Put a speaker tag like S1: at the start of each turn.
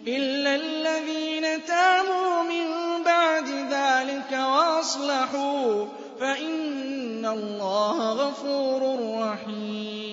S1: إِلَّا الَّذِينَ تَابُوا مِن بَعْدِ ذَٰلِكَ وَأَصْلَحُوا فَإِنَّ اللَّهَ غَفُورٌ رَّحِيمٌ